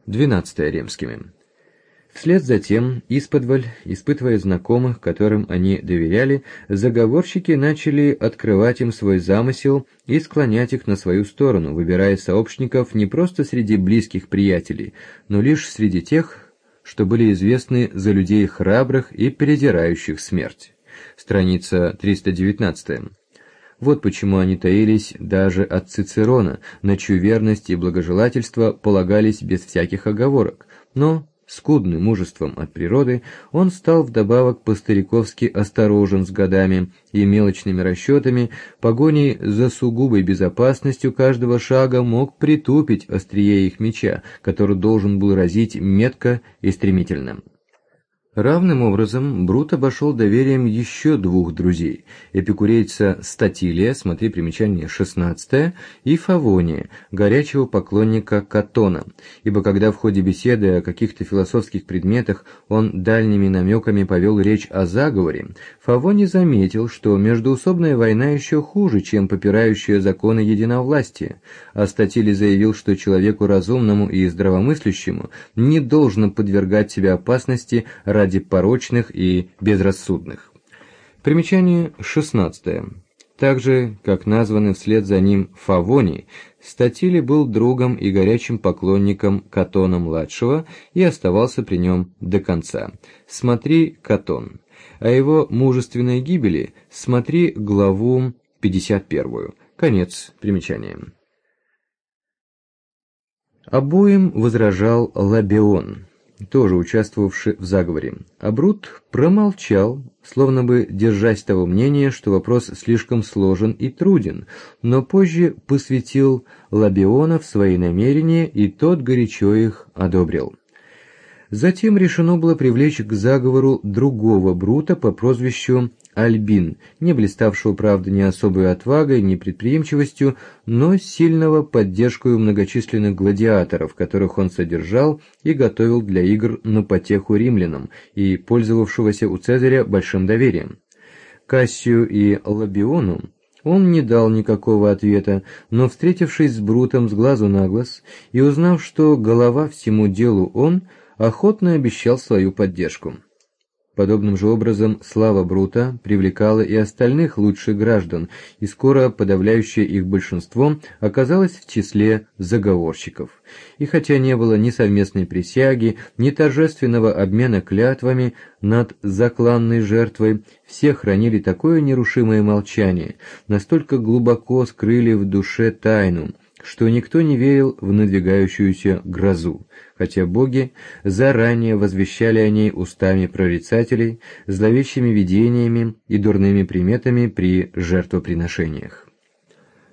12 римскими. Вслед за тем, исподволь, испытывая знакомых, которым они доверяли, заговорщики начали открывать им свой замысел и склонять их на свою сторону, выбирая сообщников не просто среди близких приятелей, но лишь среди тех, что были известны за людей храбрых и презирающих смерть. Страница 319. Вот почему они таились даже от Цицерона, на чью верность и благожелательство полагались без всяких оговорок, но, скудный мужеством от природы, он стал вдобавок по-стариковски осторожен с годами и мелочными расчетами, погоней за сугубой безопасностью каждого шага мог притупить острие их меча, который должен был разить метко и стремительно. Равным образом Брут обошел доверием еще двух друзей – эпикурейца Статилия, смотри примечание 16, и Фавония, горячего поклонника Катона, ибо когда в ходе беседы о каких-то философских предметах он дальними намеками повел речь о заговоре, Фавоний заметил, что междоусобная война еще хуже, чем попирающая законы единовластия, а Статилий заявил, что человеку разумному и здравомыслящему не должно подвергать себя опасности ради порочных и безрассудных. Примечание 16. Так же, как названный вслед за ним Фавоний, Статилий был другом и горячим поклонником Катона-младшего и оставался при нем до конца. Смотри Катон. О его мужественной гибели смотри главу 51. Конец примечания. Обоим возражал Лабион, тоже участвовавший в заговоре, а Брут промолчал, словно бы держась того мнения, что вопрос слишком сложен и труден, но позже посвятил Лабиона в свои намерения, и тот горячо их одобрил. Затем решено было привлечь к заговору другого Брута по прозвищу Альбин, не блиставшего, правда, ни особой отвагой, ни предприимчивостью, но сильного поддержкою многочисленных гладиаторов, которых он содержал и готовил для игр на потеху римлянам, и пользовавшегося у Цезаря большим доверием. Кассию и Лабиону он не дал никакого ответа, но, встретившись с Брутом с глазу на глаз и узнав, что голова всему делу он, охотно обещал свою поддержку. Подобным же образом слава Брута привлекала и остальных лучших граждан, и скоро подавляющее их большинство оказалось в числе заговорщиков. И хотя не было ни совместной присяги, ни торжественного обмена клятвами над закланной жертвой, все хранили такое нерушимое молчание, настолько глубоко скрыли в душе тайну, что никто не верил в надвигающуюся грозу, хотя боги заранее возвещали о ней устами прорицателей, зловещими видениями и дурными приметами при жертвоприношениях.